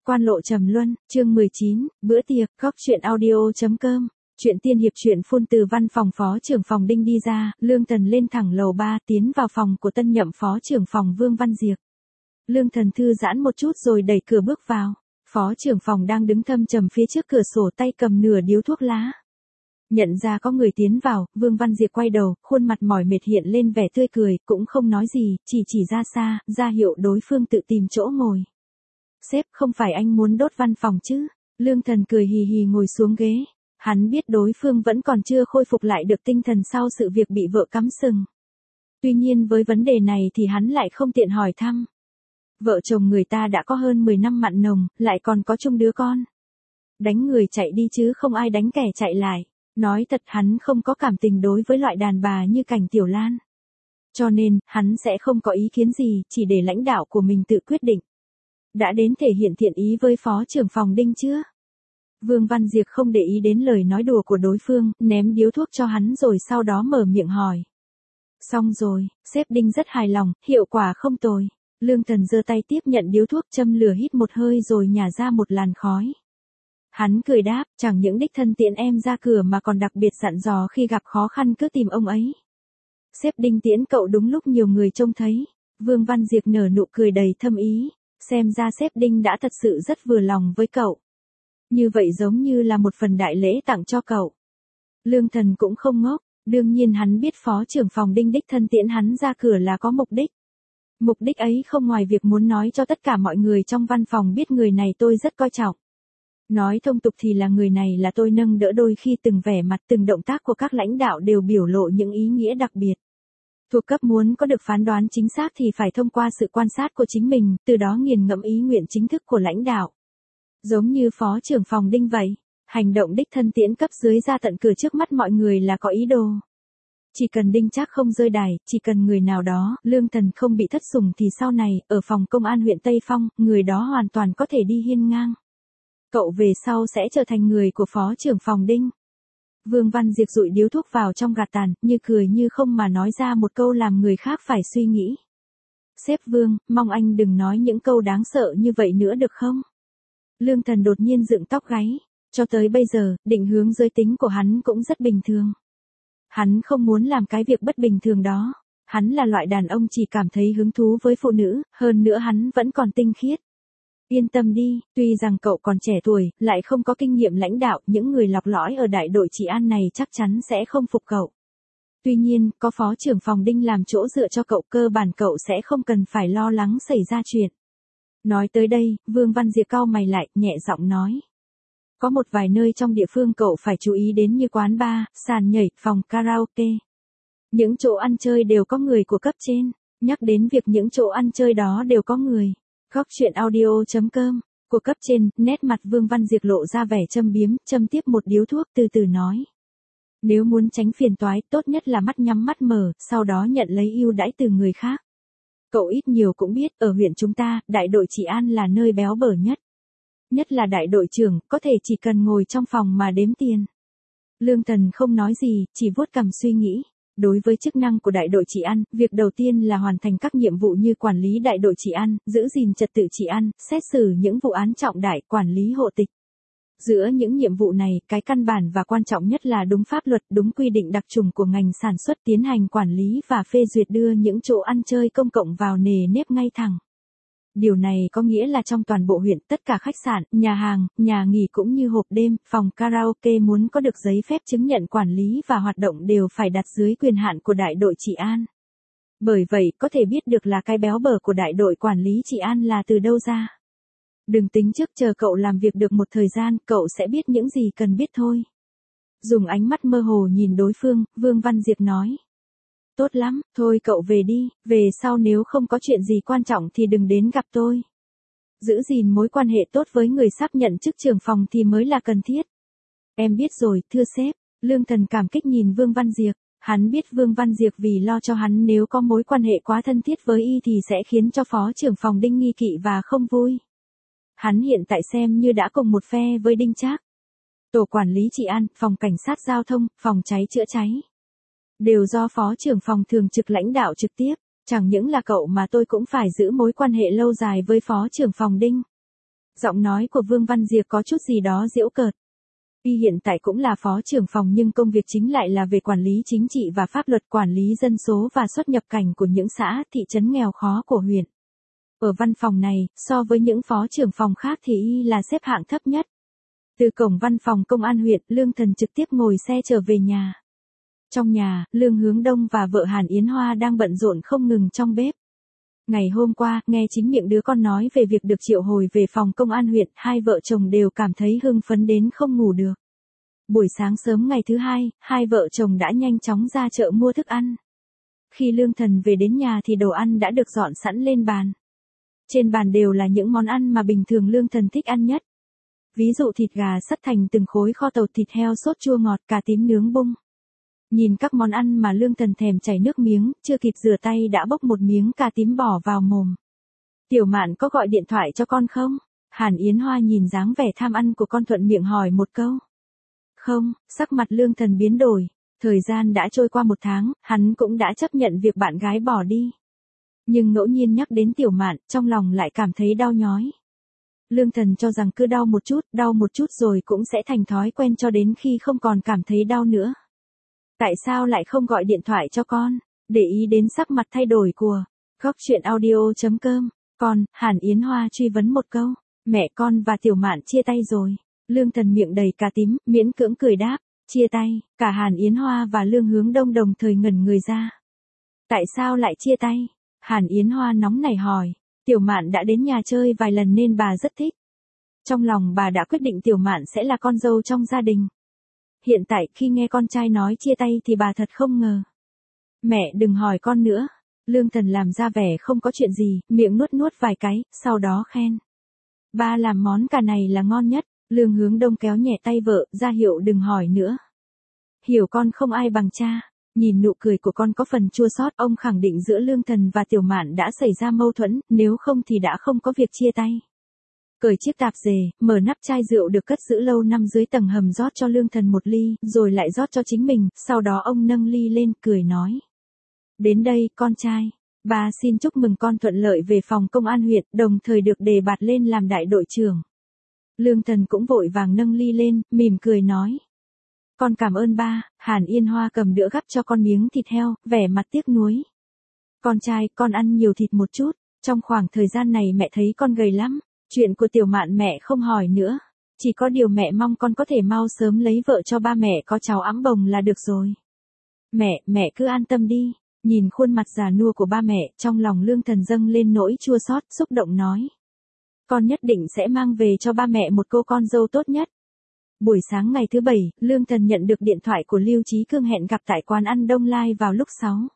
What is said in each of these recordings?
Quan lộ trầm luân, chương 19, bữa tiệc, góc chuyện audio.com. Chuyện tiên hiệp chuyện phun từ văn phòng phó trưởng phòng Đinh đi ra, Lương Thần lên thẳng lầu 3 tiến vào phòng của tân nhậm phó trưởng phòng Vương Văn Diệp. Lương Thần thư giãn một chút rồi đẩy cửa bước vào. Phó trưởng phòng đang đứng thâm trầm phía trước cửa sổ tay cầm nửa điếu thuốc lá. Nhận ra có người tiến vào, Vương Văn Diệp quay đầu, khuôn mặt mỏi mệt hiện lên vẻ tươi cười, cũng không nói gì, chỉ ra xa, ra hiệu đối phương tự tìm chỗ ngồi. Sếp, không phải anh muốn đốt văn phòng chứ? Lương Thần cười hì hì ngồi xuống ghế. Hắn biết đối phương vẫn còn chưa khôi phục lại được tinh thần sau sự việc bị vợ cắm sừng. Tuy nhiên với vấn đề này thì hắn lại không tiện hỏi thăm. Vợ chồng người ta đã có hơn 10 năm mặn nồng, lại còn có chung đứa con. Đánh người chạy đi chứ không ai đánh kẻ chạy lại. Nói thật hắn không có cảm tình đối với loại đàn bà như Cảnh Tiểu Lan. Cho nên, hắn sẽ không có ý kiến gì, chỉ để lãnh đạo của mình tự quyết định. Đã đến thể hiện thiện ý với phó trưởng phòng Đinh chưa? Vương Văn Diệp không để ý đến lời nói đùa của đối phương, ném điếu thuốc cho hắn rồi sau đó mở miệng hỏi. Xong rồi, sếp Đinh rất hài lòng, hiệu quả không tồi. Lương Thần giơ tay tiếp nhận điếu thuốc châm lửa hít một hơi rồi nhả ra một làn khói. Hắn cười đáp, chẳng những đích thân tiễn em ra cửa mà còn đặc biệt dặn dò khi gặp khó khăn cứ tìm ông ấy. Sếp Đinh tiễn cậu đúng lúc nhiều người trông thấy. Vương Văn Diệp nở nụ cười đầy thâm ý. Xem ra sếp Đinh đã thật sự rất vừa lòng với cậu. Như vậy giống như là một phần đại lễ tặng cho cậu. Lương Thần cũng không ngốc, đương nhiên hắn biết phó trưởng phòng Đinh đích thân tiễn hắn ra cửa là có mục đích. Mục đích ấy không ngoài việc muốn nói cho tất cả mọi người trong văn phòng biết người này tôi rất coi trọng. Nói thông tục thì là người này là tôi nâng đỡ, đôi khi từng vẻ mặt từng động tác của các lãnh đạo đều biểu lộ những ý nghĩa đặc biệt. Thuộc cấp muốn có được phán đoán chính xác thì phải thông qua sự quan sát của chính mình, từ đó nghiền ngẫm ý nguyện chính thức của lãnh đạo. Giống như phó trưởng phòng Đinh vậy, hành động đích thân tiễn cấp dưới ra tận cửa trước mắt mọi người là có ý đồ. Chỉ cần Đinh Trác không rơi đài, chỉ cần người nào đó, Lương Thần không bị thất sủng thì sau này, ở phòng công an huyện Tây Phong, người đó hoàn toàn có thể đi hiên ngang. Cậu về sau sẽ trở thành người của phó trưởng phòng Đinh. Vương Văn Diệp dụi điếu thuốc vào trong gạt tàn, như cười như không mà nói ra một câu làm người khác phải suy nghĩ. Sếp Vương, mong anh đừng nói những câu đáng sợ như vậy nữa được không? Lương Thần đột nhiên dựng tóc gáy. Cho tới bây giờ, định hướng giới tính của hắn cũng rất bình thường. Hắn không muốn làm cái việc bất bình thường đó. Hắn là loại đàn ông chỉ cảm thấy hứng thú với phụ nữ, hơn nữa hắn vẫn còn tinh khiết. Yên tâm đi, tuy rằng cậu còn trẻ tuổi, lại không có kinh nghiệm lãnh đạo, những người lọc lõi ở đại đội trị an này chắc chắn sẽ không phục cậu. Tuy nhiên, có phó trưởng phòng Đinh làm chỗ dựa cho cậu, cơ bản cậu sẽ không cần phải lo lắng xảy ra chuyện. Nói tới đây, Vương Văn Diệp cau mày lại, nhẹ giọng nói. Có một vài nơi trong địa phương cậu phải chú ý đến như quán bar, sàn nhảy, phòng karaoke. Những chỗ ăn chơi đều có người của cấp trên. Nhắc đến việc những chỗ ăn chơi đó đều có người. Góc chuyện audio.com. Của cấp trên, nét mặt Vương Văn Diệp lộ ra vẻ châm biếm, châm tiếp một điếu thuốc từ từ nói. Nếu muốn tránh phiền toái, tốt nhất là mắt nhắm mắt mở, sau đó nhận lấy ưu đãi từ người khác. Cậu ít nhiều cũng biết, ở huyện chúng ta, đại đội trị an là nơi béo bở nhất. Nhất là đại đội trưởng, có thể chỉ cần ngồi trong phòng mà đếm tiền. Lương Thần không nói gì, chỉ vuốt cằm suy nghĩ. Đối với chức năng của đại đội trị an, việc đầu tiên là hoàn thành các nhiệm vụ như quản lý đại đội trị an, giữ gìn trật tự trị an, xét xử những vụ án trọng đại, quản lý hộ tịch. Giữa những nhiệm vụ này, cái căn bản và quan trọng nhất là đúng pháp luật, đúng quy định đặc trùng của ngành sản xuất, tiến hành quản lý và phê duyệt đưa những chỗ ăn chơi công cộng vào nề nếp ngay thẳng. Điều này có nghĩa là trong toàn bộ huyện, tất cả khách sạn, nhà hàng, nhà nghỉ cũng như hộp đêm, phòng karaoke muốn có được giấy phép chứng nhận quản lý và hoạt động đều phải đặt dưới quyền hạn của đại đội trị an. Bởi vậy, có thể biết được là cái béo bở của đại đội quản lý trị an là từ đâu ra. Đừng tính trước, chờ cậu làm việc được một thời gian, cậu sẽ biết những gì cần biết thôi. Dùng ánh mắt mơ hồ nhìn đối phương, Vương Văn Diệp nói. Tốt lắm, thôi cậu về đi, về sau nếu không có chuyện gì quan trọng thì đừng đến gặp tôi. Giữ gìn mối quan hệ tốt với người sắp nhận chức trưởng phòng thì mới là cần thiết. Em biết rồi, thưa sếp. Lương Thần cảm kích nhìn Vương Văn Diệp. Hắn biết Vương Văn Diệp vì lo cho hắn nếu có mối quan hệ quá thân thiết với y thì sẽ khiến cho phó trưởng phòng Đinh nghi kỵ và không vui. Hắn hiện tại xem như đã cùng một phe với Đinh Trác. Tổ quản lý trị an, phòng cảnh sát giao thông, phòng cháy chữa cháy. Đều do phó trưởng phòng thường trực lãnh đạo trực tiếp. Chẳng những là cậu mà tôi cũng phải giữ mối quan hệ lâu dài với phó trưởng phòng Đinh. Giọng nói của Vương Văn Diệp có chút gì đó giễu cợt. Y hiện tại cũng là phó trưởng phòng nhưng công việc chính lại là về quản lý chính trị và pháp luật, quản lý dân số và xuất nhập cảnh của những xã, thị trấn nghèo khó của huyện. Ở văn phòng này, so với những phó trưởng phòng khác thì Y là xếp hạng thấp nhất. Từ cổng văn phòng công an huyện, Lương Thần trực tiếp ngồi xe trở về nhà. Trong nhà, Lương Hướng Đông và vợ Hàn Yến Hoa đang bận rộn không ngừng trong bếp. Ngày hôm qua, nghe chính miệng đứa con nói về việc được triệu hồi về phòng công an huyện, hai vợ chồng đều cảm thấy hưng phấn đến không ngủ được. Buổi sáng sớm ngày thứ hai, hai vợ chồng đã nhanh chóng ra chợ mua thức ăn. Khi Lương Thần về đến nhà thì đồ ăn đã được dọn sẵn lên bàn. Trên bàn đều là những món ăn mà bình thường Lương Thần thích ăn nhất. Ví dụ thịt gà sắt thành từng khối, kho tàu, thịt heo sốt chua ngọt, cà tím nướng bung. Nhìn các món ăn mà Lương Thần thèm chảy nước miếng, chưa kịp rửa tay đã bốc một miếng cà tím bỏ vào mồm. Tiểu Mạn có gọi điện thoại cho con không? Hàn Yến Hoa nhìn dáng vẻ tham ăn của con thuận miệng hỏi một câu. Không, sắc mặt Lương Thần biến đổi. Thời gian đã trôi qua 1 tháng, hắn cũng đã chấp nhận việc bạn gái bỏ đi. Nhưng ngẫu nhiên nhắc đến Tiểu Mạn, trong lòng lại cảm thấy đau nhói. Lương Thần cho rằng cứ đau một chút rồi cũng sẽ thành thói quen cho đến khi không còn cảm thấy đau nữa. Tại sao lại không gọi điện thoại cho con? Để ý đến sắc mặt thay đổi của Góc Chuyện Audio.com. Con, Hàn Yến Hoa truy vấn một câu. Mẹ con và Tiểu Mạn chia tay rồi. Lương Thần miệng đầy cà tím, miễn cưỡng cười đáp. Chia tay. Cả Hàn Yến Hoa và Lương Hướng Đông đồng thời ngẩn người ra. Tại sao lại chia tay? Hàn Yến Hoa nóng nảy hỏi. Tiểu Mạn đã đến nhà chơi vài lần nên bà rất thích. Trong lòng bà đã quyết định Tiểu Mạn sẽ là con dâu trong gia đình. Hiện tại khi nghe con trai nói chia tay thì bà thật không ngờ. Mẹ đừng hỏi con nữa. Lương Thần làm ra vẻ không có chuyện gì, miệng nuốt vài cái, sau đó khen. Ba làm món cà này là ngon nhất. Lương Hướng Đông kéo nhẹ tay vợ, ra hiệu đừng hỏi nữa. Hiểu con không ai bằng cha. Nhìn nụ cười của con có phần chua xót, ông khẳng định giữa Lương Thần và Tiểu Mạn đã xảy ra mâu thuẫn, nếu không thì đã không có việc chia tay. Cởi chiếc tạp dề, mở nắp chai rượu được cất giữ lâu năm dưới tầng hầm rót cho Lương Thần một ly, rồi lại rót cho chính mình, sau đó ông nâng ly lên, cười nói. Đến đây, con trai. Ba xin chúc mừng con thuận lợi về phòng công an huyện, đồng thời được đề bạt lên làm đại đội trưởng. Lương Thần cũng vội vàng nâng ly lên, mỉm cười nói. Con cảm ơn ba. Hàn Yến Hoa cầm đũa gắp cho con miếng thịt heo, vẻ mặt tiếc nuối. Con trai, con ăn nhiều thịt một chút, trong khoảng thời gian này mẹ thấy con gầy lắm. Chuyện của Tiểu Mạn mẹ không hỏi nữa. Chỉ có điều mẹ mong con có thể mau sớm lấy vợ cho ba mẹ có cháu ẵm bồng là được rồi. Mẹ cứ an tâm đi. Nhìn khuôn mặt già nua của ba mẹ, trong lòng Lương Thần dâng lên nỗi chua xót, xúc động nói. Con nhất định sẽ mang về cho ba mẹ một cô con dâu tốt nhất. Buổi sáng ngày thứ 7, Lương Thần nhận được điện thoại của Lưu Chí Cương hẹn gặp tại quán ăn Đông Lai vào lúc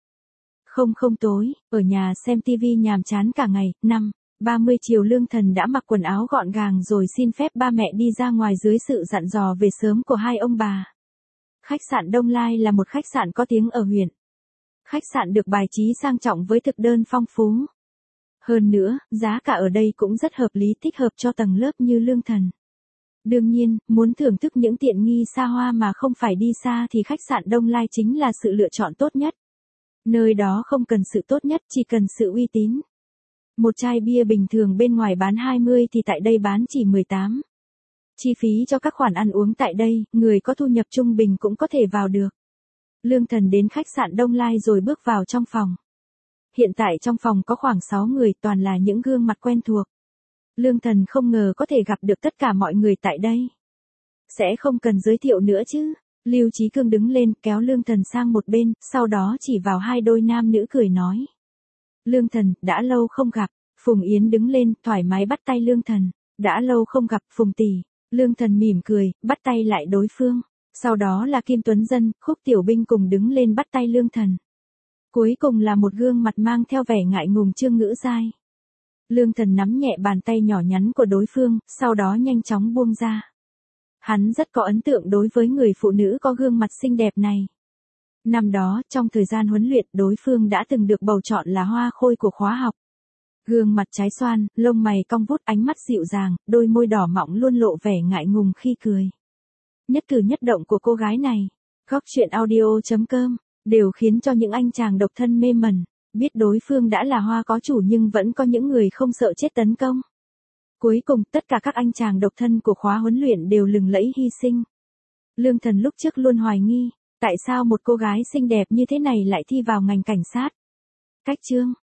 6:00 tối, ở nhà xem TV nhàm chán cả ngày. 5:30 chiều Lương Thần đã mặc quần áo gọn gàng rồi xin phép ba mẹ đi ra ngoài dưới sự dặn dò về sớm của hai ông bà. Khách sạn Đông Lai là một khách sạn có tiếng ở huyện. Khách sạn được bài trí sang trọng với thực đơn phong phú. Hơn nữa, giá cả ở đây cũng rất hợp lý, thích hợp cho tầng lớp như Lương Thần. Đương nhiên, muốn thưởng thức những tiện nghi xa hoa mà không phải đi xa thì khách sạn Đông Lai chính là sự lựa chọn tốt nhất. Nơi đó không cần sự tốt nhất, chỉ cần sự uy tín. Một chai bia bình thường bên ngoài bán 20 thì tại đây bán chỉ 18. Chi phí cho các khoản ăn uống tại đây, người có thu nhập trung bình cũng có thể vào được. Lương Thần đến khách sạn Đông Lai rồi bước vào trong phòng. Hiện tại trong phòng có khoảng 6 người, toàn là những gương mặt quen thuộc. Lương Thần không ngờ có thể gặp được tất cả mọi người tại đây. Sẽ không cần giới thiệu nữa chứ. Lưu Chí Cương đứng lên kéo Lương Thần sang một bên, sau đó chỉ vào hai đôi nam nữ cười nói. Lương Thần, đã lâu không gặp. Phùng Yến đứng lên, thoải mái bắt tay Lương Thần. Đã lâu không gặp, Phùng tỷ. Lương Thần mỉm cười, bắt tay lại đối phương. Sau đó là Kim Tuấn Dân, Khúc Tiểu Binh cùng đứng lên bắt tay Lương Thần. Cuối cùng là một gương mặt mang theo vẻ ngại ngùng Trương Ngữ Giai. Lương Thần nắm nhẹ bàn tay nhỏ nhắn của đối phương, sau đó nhanh chóng buông ra. Hắn rất có ấn tượng đối với người phụ nữ có gương mặt xinh đẹp này. Năm đó, trong thời gian huấn luyện, đối phương đã từng được bầu chọn là hoa khôi của khóa học. Gương mặt trái xoan, lông mày cong vút, ánh mắt dịu dàng, đôi môi đỏ mọng luôn lộ vẻ ngại ngùng khi cười. Nhất cử nhất động của cô gái này, Góc Chuyện Audio.com, đều khiến cho những anh chàng độc thân mê mẩn, biết đối phương đã là hoa có chủ nhưng vẫn có những người không sợ chết tấn công. Cuối cùng, tất cả các anh chàng độc thân của khóa huấn luyện đều lừng lẫy hy sinh. Lương Thần lúc trước luôn hoài nghi, tại sao một cô gái xinh đẹp như thế này lại thi vào ngành cảnh sát. Cách chương